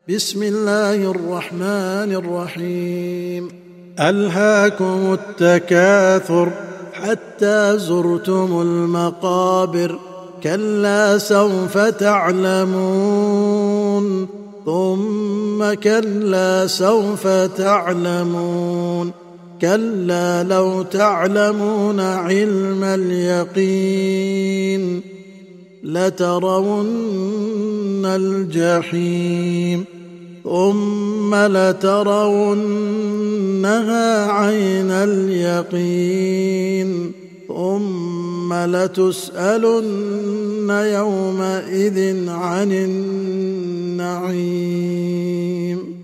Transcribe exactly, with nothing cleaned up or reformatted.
بسم الله الرحمن الرحيم. ألهاكم التكاثر حتى زرتم المقابر، كلا سوف تعلمون ثم كلا سوف تعلمون، كلا لو تعلمون علم اليقين لترون الجحيم ثم لترونها عين اليقين ثم لتسألن يومئذ عن النعيم.